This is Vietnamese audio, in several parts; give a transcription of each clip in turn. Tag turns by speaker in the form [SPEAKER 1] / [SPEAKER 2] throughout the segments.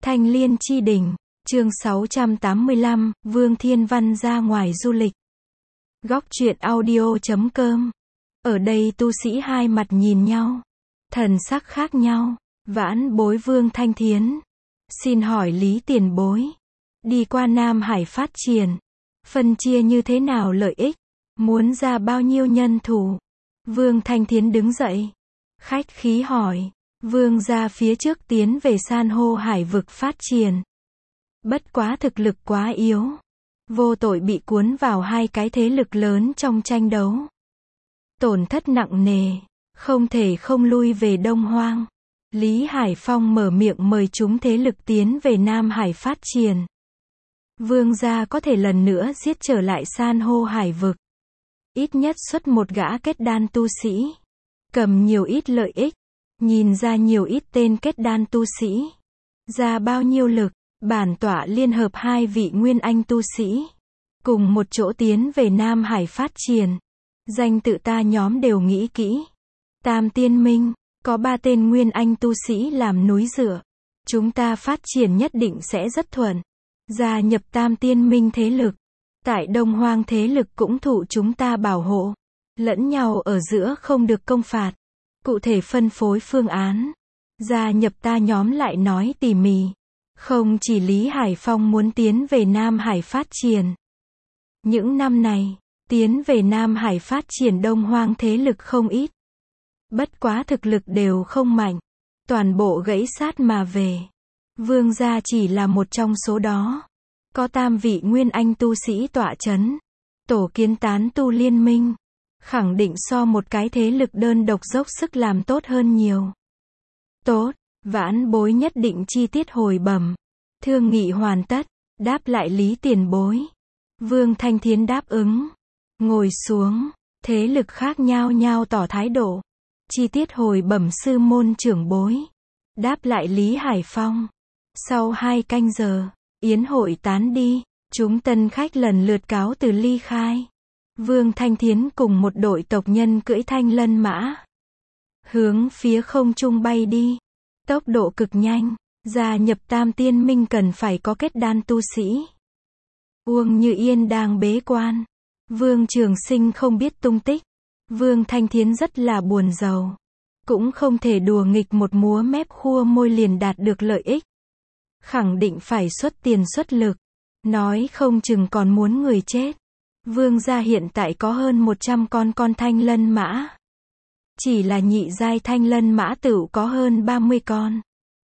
[SPEAKER 1] Thanh Liên Chi Đỉnh, chương 685, Vương Thiên Văn ra ngoài du lịch. Góc truyện audio.com. Ở đây tu sĩ hai mặt nhìn nhau, thần sắc khác nhau. Vãn bối Vương Thanh Thiến. Xin hỏi Lý tiền bối, đi qua Nam Hải phát triển, phân chia như thế nào lợi ích? Muốn ra bao nhiêu nhân thủ? Vương Thanh Thiến đứng dậy, khách khí hỏi. Vương gia phía trước tiến về san hô hải vực phát triển. Bất quá thực lực quá yếu, vô tội bị cuốn vào hai cái thế lực lớn trong tranh đấu. Tổn thất nặng nề, không thể không lui về Đông Hoang. Lý Hải Phong mở miệng mời chúng thế lực tiến về Nam Hải phát triển. Vương gia có thể lần nữa giết trở lại san hô hải vực. Ít nhất xuất một gã kết đan tu sĩ. Cầm nhiều ít lợi ích. Nhìn ra nhiều ít tên kết đan tu sĩ. Ra bao nhiêu lực, bản tọa liên hợp hai vị nguyên anh tu sĩ. Cùng một chỗ tiến về Nam Hải phát triển. Danh tự ta nhóm đều nghĩ kỹ. Tam Tiên Minh, có 3 tên nguyên anh tu sĩ làm núi dựa. Chúng ta phát triển nhất định sẽ rất thuận. Gia nhập Tam Tiên Minh thế lực. Tại Đông Hoang thế lực cũng thụ chúng ta bảo hộ. Lẫn nhau ở giữa không được công phạt. Cụ thể phân phối phương án. Gia nhập ta nhóm lại nói tỉ mỉ. Không chỉ Lý Hải Phong muốn tiến về Nam Hải phát triển. Những năm này, tiến về Nam Hải phát triển Đông Hoang thế lực không ít. Bất quá thực lực đều không mạnh. Toàn bộ gãy sát mà về. Vương gia chỉ là một trong số đó. Có tam vị nguyên anh tu sĩ tọa chấn. Tổ kiến tán tu liên minh. Khẳng định so một cái thế lực đơn độc dốc sức làm tốt hơn nhiều. Tốt, vãn bối nhất định chi tiết hồi bẩm. Thương nghị hoàn tất, đáp lại Lý tiền bối. Vương Thanh Thiến đáp ứng. Ngồi xuống, thế lực khác nhau nhau tỏ thái độ. Chi tiết hồi bẩm sư môn trưởng bối. Đáp lại Lý Hải Phong. Sau 2 canh giờ, yến hội tán đi, chúng tân khách lần lượt cáo từ ly khai. Vương Thanh Thiến cùng một đội tộc nhân cưỡi thanh lân mã. Hướng phía không trung bay đi. Tốc độ cực nhanh. Gia nhập Tam Tiên Minh cần phải có kết đan tu sĩ. Uông Như Yên đang bế quan. Vương Trường Sinh không biết tung tích. Vương Thanh Thiến rất là buồn rầu. Cũng không thể đùa nghịch một múa mép khua môi liền đạt được lợi ích. Khẳng định phải xuất tiền xuất lực. Nói không chừng còn muốn người chết. Vương gia hiện tại có hơn 100 con thanh lân mã. Chỉ là nhị giai thanh lân mã tựu có hơn 30 con.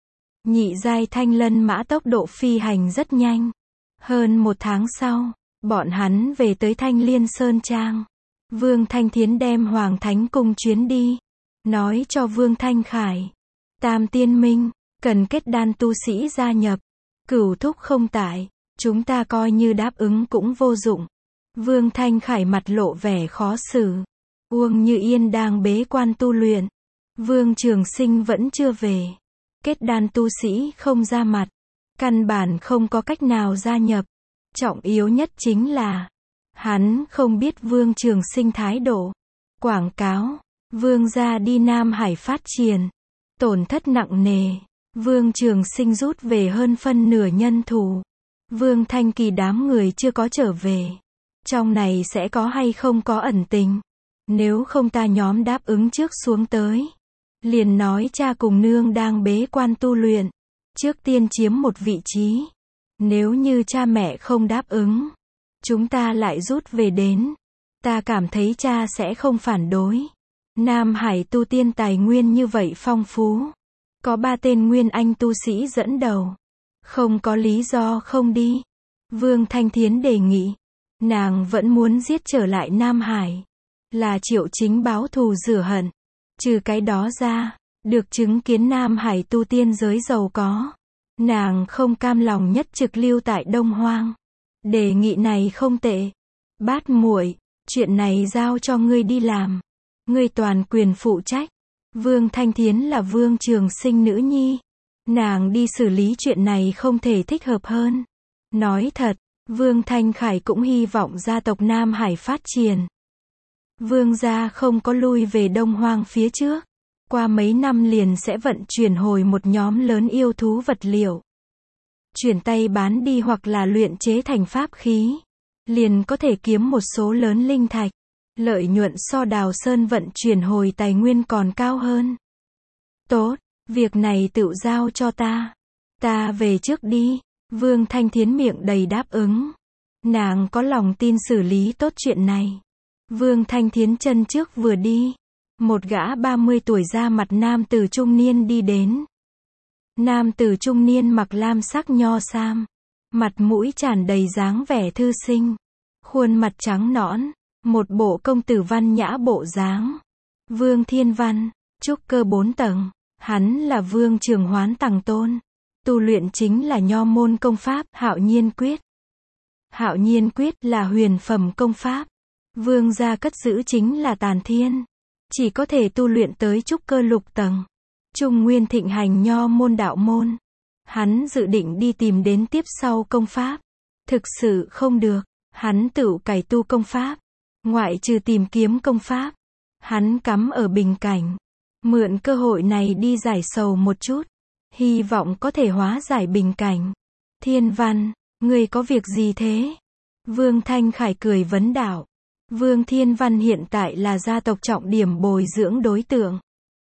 [SPEAKER 1] Nhị giai thanh lân mã tốc độ phi hành rất nhanh. Hơn 1 tháng sau, bọn hắn về tới Thanh Liên Sơn Trang. Vương Thanh Thiến đem Hoàng Thánh Cung chuyến đi. Nói cho Vương Thanh Khải. Tam Tiên Minh, cần kết đan tu sĩ gia nhập. Cửu thúc không tại, chúng ta coi như đáp ứng cũng vô dụng. Vương Thanh Khải mặt lộ vẻ khó xử. Uông Như Yên đang bế quan tu luyện. Vương Trường Sinh vẫn chưa về. Kết đan tu sĩ không ra mặt. Căn bản không có cách nào gia nhập. Trọng yếu nhất chính là hắn không biết Vương Trường Sinh thái độ. Quảng cáo. Vương gia đi Nam Hải phát triển. Tổn thất nặng nề. Vương Trường Sinh rút về hơn phân nửa nhân thủ. Vương Thanh Kỳ đám người chưa có trở về. Trong này sẽ có hay không có ẩn tình. Nếu không ta nhóm đáp ứng trước xuống tới. Liền nói cha cùng nương đang bế quan tu luyện. Trước tiên chiếm một vị trí. Nếu như cha mẹ không đáp ứng. Chúng ta lại rút về đến. Ta cảm thấy cha sẽ không phản đối. Nam Hải tu tiên tài nguyên như vậy phong phú. Có 3 tên nguyên anh tu sĩ dẫn đầu. Không có lý do không đi. Vương Thanh Thiến đề nghị. Nàng vẫn muốn giết trở lại Nam Hải. Là Triệu Chính báo thù rửa hận. Trừ cái đó ra, được chứng kiến Nam Hải tu tiên giới giàu có. Nàng không cam lòng nhất trực lưu tại Đông Hoang. Đề nghị này không tệ. Bát muội, chuyện này giao cho ngươi đi làm. Ngươi toàn quyền phụ trách. Vương Thanh Thiến là Vương Trường Sinh nữ nhi. Nàng đi xử lý chuyện này không thể thích hợp hơn. Nói thật, Vương Thanh Khải cũng hy vọng gia tộc Nam Hải phát triển. Vương gia không có lui về Đông Hoang phía trước. Qua mấy năm liền sẽ vận chuyển hồi một nhóm lớn yêu thú vật liệu. chuyển tay bán đi hoặc là luyện chế thành pháp khí, liền có thể kiếm một số lớn linh thạch. Lợi nhuận so Đào Sơn vận chuyển hồi tài nguyên còn cao hơn. Tốt, việc này tự giao cho ta. Ta về trước đi. Vương Thanh Thiến miệng đầy đáp ứng. Nàng có lòng tin xử lý tốt chuyện này. Vương Thanh Thiến chân trước vừa đi, một gã 30 tuổi da mặt nam tử trung niên đi đến. Nam tử trung niên mặc lam sắc nho sam, mặt mũi tràn đầy dáng vẻ thư sinh, khuôn mặt trắng nõn, một bộ công tử văn nhã bộ dáng. Vương Thiên Văn, trúc cơ 4 tầng, hắn là Vương Trường Hoán Tằng Tôn, tu luyện chính là nho môn công pháp Hạo Nhiên Quyết. Hạo Nhiên Quyết là huyền phẩm công pháp, Vương gia cất giữ chính là Tàn Thiên, chỉ có thể tu luyện tới trúc cơ lục tầng. Trung Nguyên thịnh hành nho môn đạo môn, hắn dự định đi tìm đến tiếp sau công pháp, thực sự không được, hắn tự cải tu công pháp, ngoại trừ tìm kiếm công pháp, hắn cắm ở bình cảnh, mượn cơ hội này đi giải sầu một chút, hy vọng có thể hóa giải bình cảnh. Thiên Văn, ngươi có việc gì thế? Vương Thanh Khải cười vấn đạo. Vương Thiên Văn hiện tại là gia tộc trọng điểm bồi dưỡng đối tượng.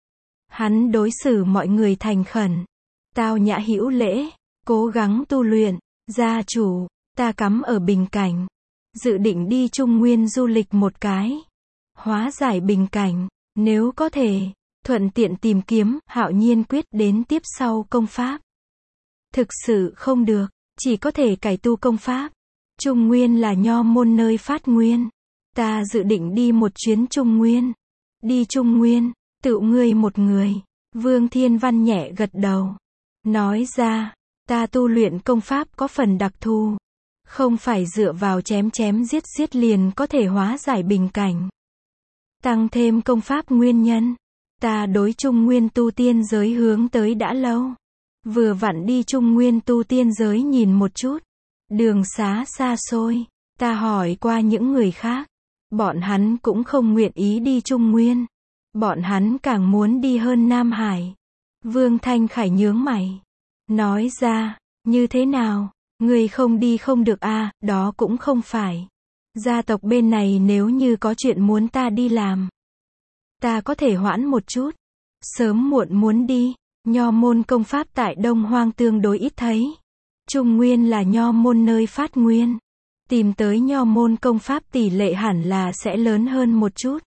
[SPEAKER 1] Hắn đối xử mọi người thành khẩn, tao nhã hữu lễ, cố gắng tu luyện. Gia chủ, ta cắm ở bình cảnh, dự định đi Trung Nguyên du lịch một cái, hóa giải bình cảnh, nếu có thể, thuận tiện tìm kiếm Hạo Nhiên Quyết đến tiếp sau công pháp. Thực sự không được, chỉ có thể cải tu công pháp. Trung Nguyên là nho môn nơi phát nguyên. Ta dự định đi một chuyến Trung Nguyên. Đi Trung Nguyên, tự ngươi một người. Vương Thiên Văn nhẹ gật đầu. Nói ra, ta tu luyện công pháp có phần đặc thù. Không phải dựa vào chém chém giết giết liền có thể hóa giải bình cảnh. Tăng thêm công pháp nguyên nhân. Ta đối Trung Nguyên tu tiên giới hướng tới đã lâu. Vừa vặn đi Trung Nguyên tu tiên giới nhìn một chút. Đường xá xa xôi. Ta hỏi qua những người khác. Bọn hắn cũng không nguyện ý đi Trung Nguyên. Bọn hắn càng muốn đi hơn Nam Hải. Vương Thanh Khải nhướng mày. Nói ra, như thế nào? Người không đi không được à, đó cũng không phải. Gia tộc bên này nếu như có chuyện muốn ta đi làm, ta có thể hoãn một chút. Sớm muộn muốn đi. Nho môn công pháp tại Đông Hoang tương đối ít thấy. Trung Nguyên là nho môn nơi phát nguyên. Tìm tới nho môn công pháp tỷ lệ hẳn là sẽ lớn hơn một chút.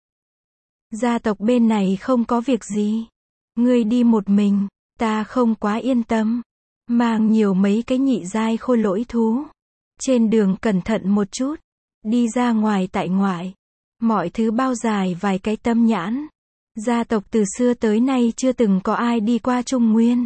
[SPEAKER 1] Gia tộc bên này không có việc gì. Ngươi đi một mình, ta không quá yên tâm. Mang nhiều mấy cái nhị giai khôi lỗi thú. Trên đường cẩn thận một chút. Đi ra ngoài tại ngoại. Mọi thứ bao dài vài cái tâm nhãn. Gia tộc từ xưa tới nay chưa từng có ai đi qua Trung Nguyên.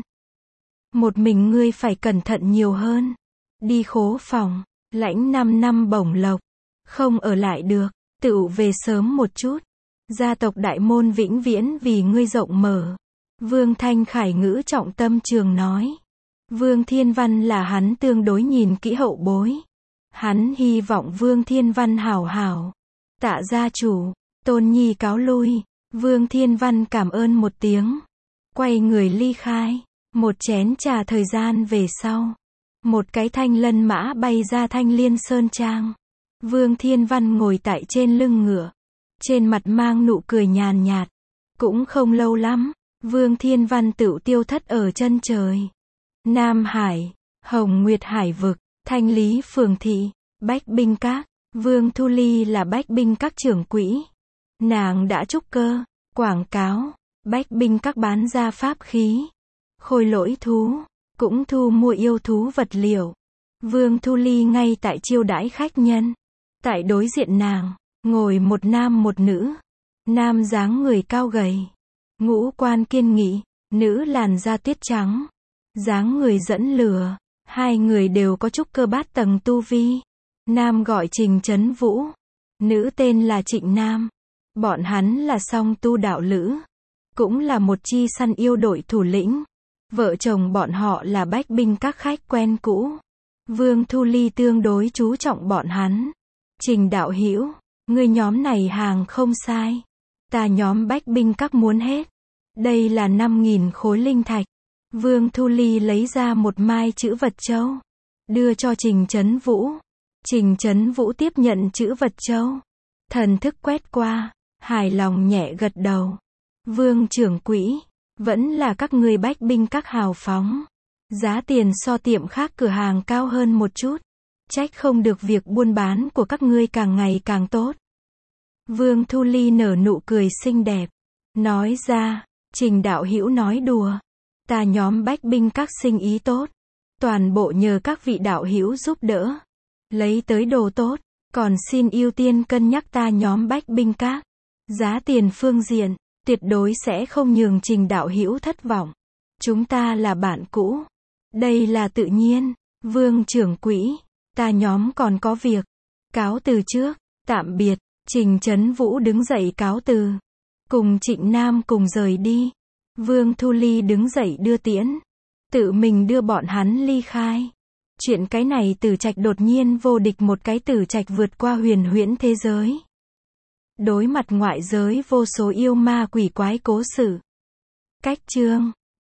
[SPEAKER 1] Một mình ngươi phải cẩn thận nhiều hơn. Đi khố phòng, lãnh 5 năm bổng lộc. Không ở lại được, tự về sớm một chút. Gia tộc đại môn vĩnh viễn vì ngươi rộng mở. Vương Thanh Khải ngữ trọng tâm trường nói. Vương Thiên Văn là hắn tương đối nhìn kỹ hậu bối. Hắn hy vọng Vương Thiên Văn hảo hảo. Tạ gia chủ, Tôn Nhi cáo lui. Vương Thiên Văn cảm ơn một tiếng. Quay người ly khai. Một chén trà thời gian về sau. Một cái thanh lân mã bay ra Thanh Liên Sơn Trang. Vương Thiên Văn ngồi tại trên lưng ngựa. Trên mặt mang nụ cười nhàn nhạt. Cũng không lâu lắm. Vương Thiên Văn tựu tiêu thất ở chân trời. Nam Hải, Hồng Nguyệt Hải Vực, Thanh Lý Phường Thị, Bách Binh Các. Vương Thu Ly là Bách Binh Các trưởng quỹ. Nàng đã trúc cơ, quảng cáo, Bách Binh Các bán ra pháp khí, khôi lỗi thú, cũng thu mua yêu thú vật liệu. Vương Thu Ly ngay tại chiêu đãi khách nhân. Tại đối diện nàng, ngồi một nam một nữ. Nam dáng người cao gầy, ngũ quan kiên nghị, nữ làn da tuyết trắng, dáng người dẫn lửa. Hai người đều có trúc cơ bát tầng tu vi. Nam gọi Trình Trấn Vũ, nữ tên là Trịnh Nam. Bọn hắn là song tu đạo lữ, cũng là một chi săn yêu đội thủ lĩnh. Vợ chồng bọn họ là Bách Binh Các khách quen cũ. Vương Thu Ly tương đối chú trọng bọn hắn. Trình đạo hữu, ngươi nhóm này hàng không sai. Ta nhóm Bách Binh Các muốn hết. Đây là 5.000 khối linh thạch. Vương Thu Ly lấy ra một mai chữ vật châu, đưa cho Trình Chấn Vũ. Trình Chấn Vũ tiếp nhận chữ vật châu, thần thức quét qua, hài lòng nhẹ gật đầu. Vương trưởng quỹ, vẫn là các ngươi Bách Binh Các hào phóng. Giá tiền so tiệm khác cửa hàng cao hơn một chút. Trách không được việc buôn bán của các ngươi càng ngày càng tốt. Vương Thu Ly nở nụ cười xinh đẹp, nói ra, Trình đạo hữu nói đùa. Ta nhóm Bách Binh Các sinh ý tốt, toàn bộ nhờ các vị đạo hữu giúp đỡ, lấy tới đồ tốt, còn xin ưu tiên cân nhắc ta nhóm Bách Binh Các. Giá tiền phương diện, tuyệt đối sẽ không nhường Trình đạo hữu thất vọng. Chúng ta là bạn cũ, đây là tự nhiên. Vương trưởng quỹ, ta nhóm còn có việc, cáo từ trước, tạm biệt. Trình Chấn Vũ đứng dậy cáo từ, cùng Trịnh Nam cùng rời đi. Vương Thu Ly đứng dậy đưa tiễn, tự mình đưa bọn hắn ly khai. Chuyện cái này Tử Trạch đột nhiên vô địch, một cái Tử Trạch vượt qua huyền huyễn thế giới, đối mặt ngoại giới vô số yêu ma quỷ quái cố sự. Cách chương